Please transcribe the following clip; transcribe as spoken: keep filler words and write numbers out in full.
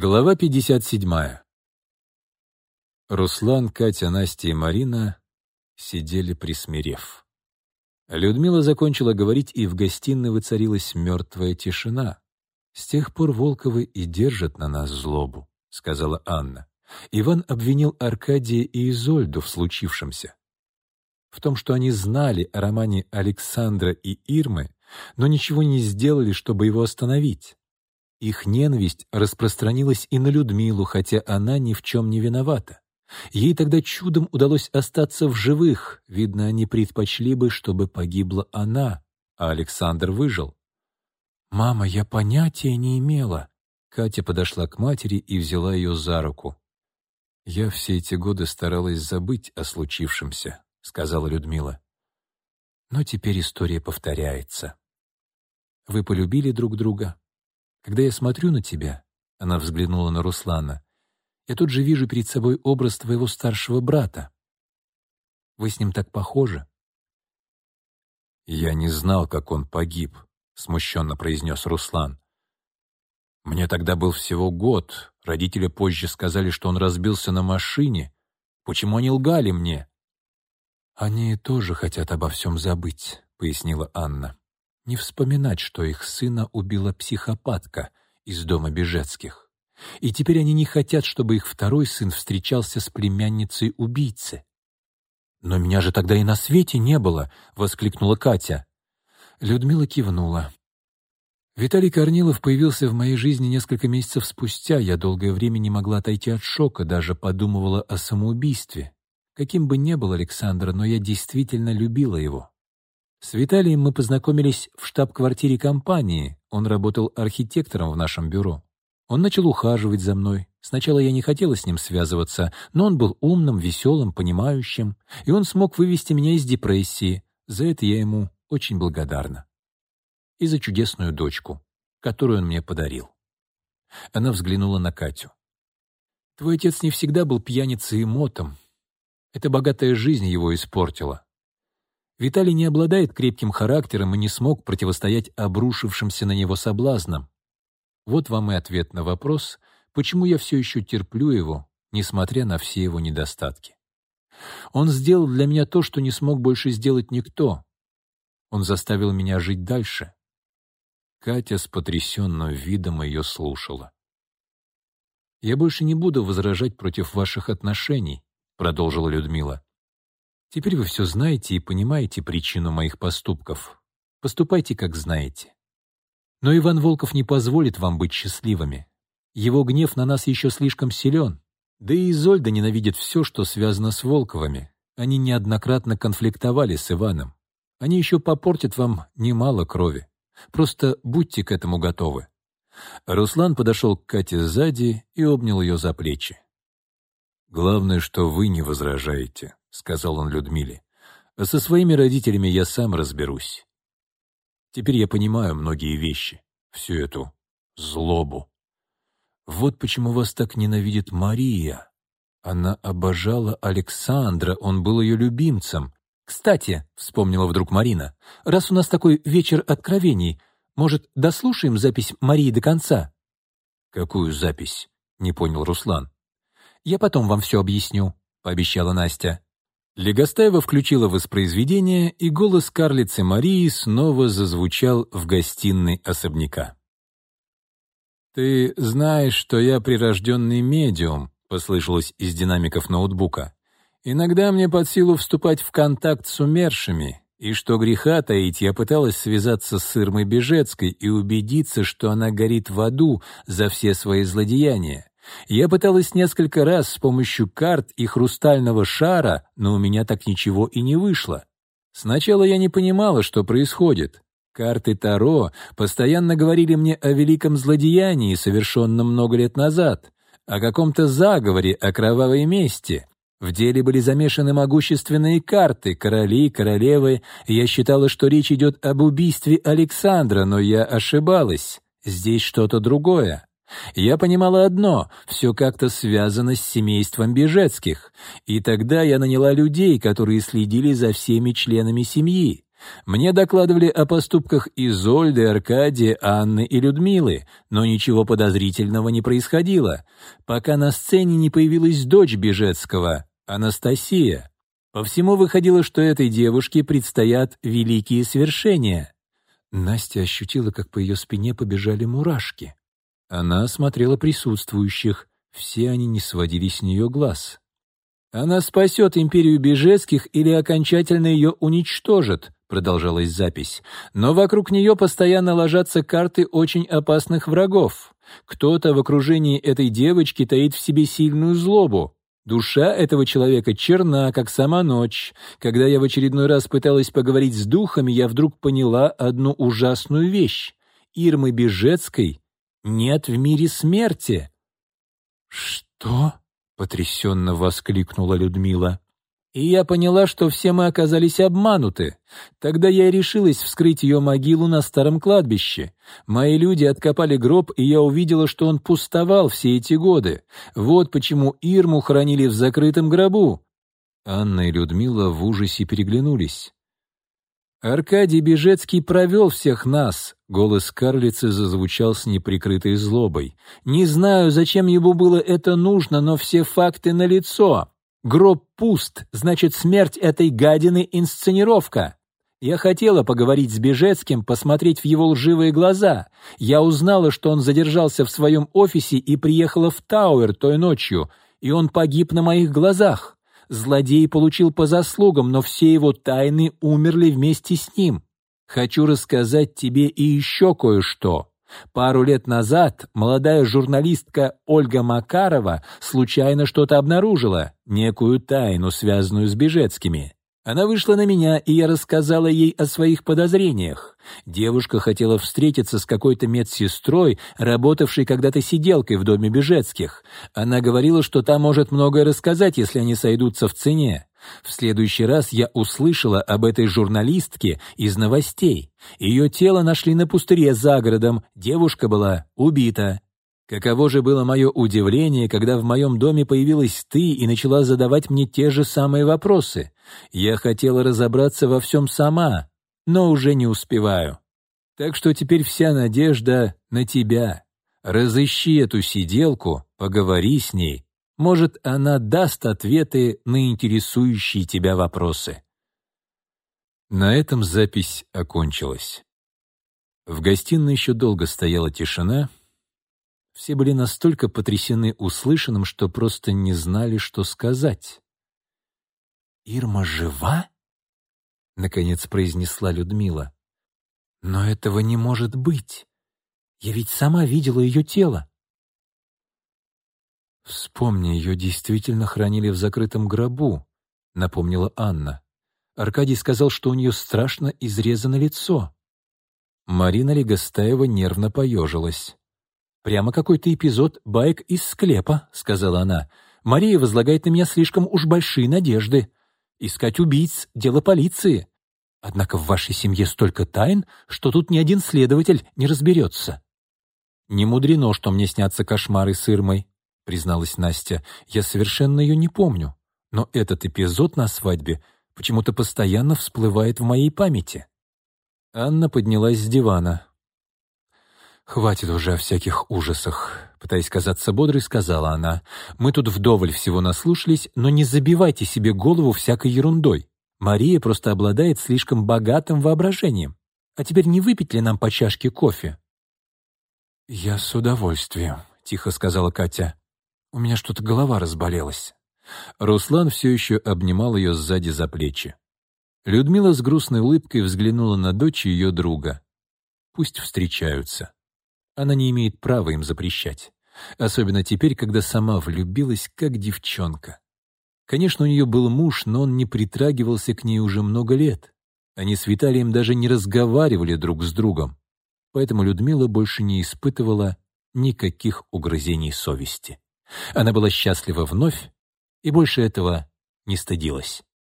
Глава пятьдесят седьмая. Руслан, Катя, Настя и Марина сидели присмирев. Людмила закончила говорить, и в гостиной воцарилась мертвая тишина. «С тех пор Волковы и держат на нас злобу», — сказала Анна. Иван обвинил Аркадия и Изольду в случившемся. В том, что они знали о романе Александра и Ирмы, но ничего не сделали, чтобы его остановить. Их ненависть распространилась и на Людмилу, хотя она ни в чем не виновата. Ей тогда чудом удалось остаться в живых. Видно, они предпочли бы, чтобы погибла она, а Александр выжил. «Мама, я понятия не имела». Катя подошла к матери и взяла ее за руку. «Я все эти годы старалась забыть о случившемся», — сказала Людмила. «Но теперь история повторяется. Вы полюбили друг друга. Когда я смотрю на тебя», — она взглянула на Руслана, «я тут же вижу перед собой образ твоего старшего брата. Вы с ним так похожи». «Я не знал, как он погиб», — смущенно произнес Руслан. «Мне тогда был всего год. Родители позже сказали, что он разбился на машине. Почему они лгали мне?» «Они тоже хотят обо всем забыть», — пояснила Анна. «Не вспоминать, что их сына убила психопатка из дома Бежецких. И теперь они не хотят, чтобы их второй сын встречался с племянницей убийцы». «Но меня же тогда и на свете не было!» — воскликнула Катя. Людмила кивнула. «Виталий Корнилов появился в моей жизни несколько месяцев спустя. Я долгое время не могла отойти от шока, даже подумывала о самоубийстве. Каким бы ни был Александр, но я действительно любила его. С Виталием мы познакомились в штаб-квартире компании. Он работал архитектором в нашем бюро. Он начал ухаживать за мной. Сначала я не хотела с ним связываться, но он был умным, веселым, понимающим, и он смог вывести меня из депрессии. За это я ему очень благодарна. И за чудесную дочку, которую он мне подарил». Она взглянула на Катю. «Твой отец не всегда был пьяницей и мотом. Эта богатая жизнь его испортила. Виталий не обладает крепким характером и не смог противостоять обрушившимся на него соблазнам. Вот вам и ответ на вопрос, почему я все еще терплю его, несмотря на все его недостатки. Он сделал для меня то, что не смог больше сделать никто. Он заставил меня жить дальше». Катя с потрясенным видом ее слушала. «Я больше не буду возражать против ваших отношений», — продолжила Людмила. «Теперь вы все знаете и понимаете причину моих поступков. Поступайте, как знаете. Но Иван Волков не позволит вам быть счастливыми. Его гнев на нас еще слишком силен. Да и Изольда ненавидит все, что связано с Волковыми. Они неоднократно конфликтовали с Иваном. Они еще попортят вам немало крови. Просто будьте к этому готовы». Руслан подошел к Кате сзади и обнял ее за плечи. «Главное, что вы не возражаете», — сказал он Людмиле. «А со своими родителями я сам разберусь. Теперь я понимаю многие вещи, всю эту злобу. Вот почему вас так ненавидит Мария. Она обожала Александра, он был ее любимцем. Кстати, — вспомнила вдруг Марина, — раз у нас такой вечер откровений, может, дослушаем запись Марии до конца?» «Какую запись?» — не понял Руслан. «Я потом вам все объясню», — пообещала Настя. Легостаева включила воспроизведение, и голос карлицы Марии снова зазвучал в гостиной особняка. «Ты знаешь, что я прирожденный медиум», — послышалось из динамиков ноутбука. «Иногда мне под силу вступать в контакт с умершими, и что греха таить, я пыталась связаться с Ирмой Бежецкой и убедиться, что она горит в аду за все свои злодеяния. Я пыталась несколько раз с помощью карт и хрустального шара, но у меня так ничего и не вышло. Сначала я не понимала, что происходит. Карты Таро постоянно говорили мне о великом злодеянии, совершенном много лет назад, о каком-то заговоре, о кровавой мести. В деле были замешаны могущественные карты, короли, королевы, и я считала, что речь идет об убийстве Александра, но я ошибалась. Здесь что-то другое. Я понимала одно — все как-то связано с семейством Бежецких, и тогда я наняла людей, которые следили за всеми членами семьи. Мне докладывали о поступках Изольды, Аркадия, Анны и Людмилы, но ничего подозрительного не происходило, пока на сцене не появилась дочь Бежецкого, Анастасия. По всему выходило, что этой девушке предстоят великие свершения. Настя ощутила, как по ее спине побежали мурашки. Она осмотрела присутствующих, все они не сводили с нее глаз. «Она спасет империю Бежецких или окончательно ее уничтожит», — продолжалась запись. «Но вокруг нее постоянно ложатся карты очень опасных врагов. Кто-то в окружении этой девочки таит в себе сильную злобу. Душа этого человека черна, как сама ночь. Когда я в очередной раз пыталась поговорить с духами, я вдруг поняла одну ужасную вещь. Ирмы Бежецкой нет в мире смерти». «Что?» — потрясенно воскликнула Людмила. «И я поняла, что все мы оказались обмануты. Тогда я и решилась вскрыть ее могилу на старом кладбище. Мои люди откопали гроб, и я увидела, что он пустовал все эти годы. Вот почему Ирму хоронили в закрытом гробу». Анна и Людмила в ужасе переглянулись. «Аркадий Бежецкий провел всех нас», — голос карлицы зазвучал с неприкрытой злобой. «Не знаю, зачем ему было это нужно, но все факты налицо. Гроб пуст, значит, смерть этой гадины — инсценировка. Я хотела поговорить с Бежецким, посмотреть в его лживые глаза. Я узнала, что он задержался в своем офисе и приехала в Тауэр той ночью, и он погиб на моих глазах. Злодей получил по заслугам, но все его тайны умерли вместе с ним. Хочу рассказать тебе и еще кое-что. Пару лет назад молодая журналистка Ольга Макарова случайно что-то обнаружила, некую тайну, связанную с Бежецкими. Она вышла на меня, и я рассказала ей о своих подозрениях. Девушка хотела встретиться с какой-то медсестрой, работавшей когда-то сиделкой в доме Бежецких. Она говорила, что та может многое рассказать, если они сойдутся в цене. В следующий раз я услышала об этой журналистке из новостей. Ее тело нашли на пустыре за городом, девушка была убита. Каково же было мое удивление, когда в моем доме появилась ты и начала задавать мне те же самые вопросы. Я хотела разобраться во всем сама, но уже не успеваю. Так что теперь вся надежда на тебя. Разыщи эту сиделку, поговори с ней. Может, она даст ответы на интересующие тебя вопросы». На этом запись окончилась. В гостиной еще долго стояла тишина. Все были настолько потрясены услышанным, что просто не знали, что сказать. «Ирма жива?» — наконец произнесла Людмила. «Но этого не может быть. Я ведь сама видела ее тело». «Вспомни, ее действительно хранили в закрытом гробу», — напомнила Анна. Аркадий сказал, что у нее страшно изрезано лицо. Марина Легостаева нервно поежилась. «Прямо какой-то эпизод баек из склепа», — сказала она. «Мария возлагает на меня слишком уж большие надежды. Искать убийц — дело полиции. Однако в вашей семье столько тайн, что тут ни один следователь не разберется». «Не мудрено, что мне снятся кошмары с Ирмой», — призналась Настя. «Я совершенно ее не помню, но этот эпизод на свадьбе почему-то постоянно всплывает в моей памяти». Анна поднялась с дивана. «Хватит уже о всяких ужасах», — пытаясь казаться бодрой, сказала она. «Мы тут вдоволь всего наслушались, но не забивайте себе голову всякой ерундой. Мария просто обладает слишком богатым воображением. А теперь не выпить ли нам по чашке кофе?» «Я с удовольствием», — тихо сказала Катя. «У меня что-то голова разболелась». Руслан все еще обнимал ее сзади за плечи. Людмила с грустной улыбкой взглянула на дочь и ее друга. Пусть встречаются. Она не имеет права им запрещать. Особенно теперь, когда сама влюбилась, как девчонка. Конечно, у нее был муж, но он не притрагивался к ней уже много лет. Они с Виталием даже не разговаривали друг с другом. Поэтому Людмила больше не испытывала никаких угрызений совести. Она была счастлива вновь и больше этого не стыдилась.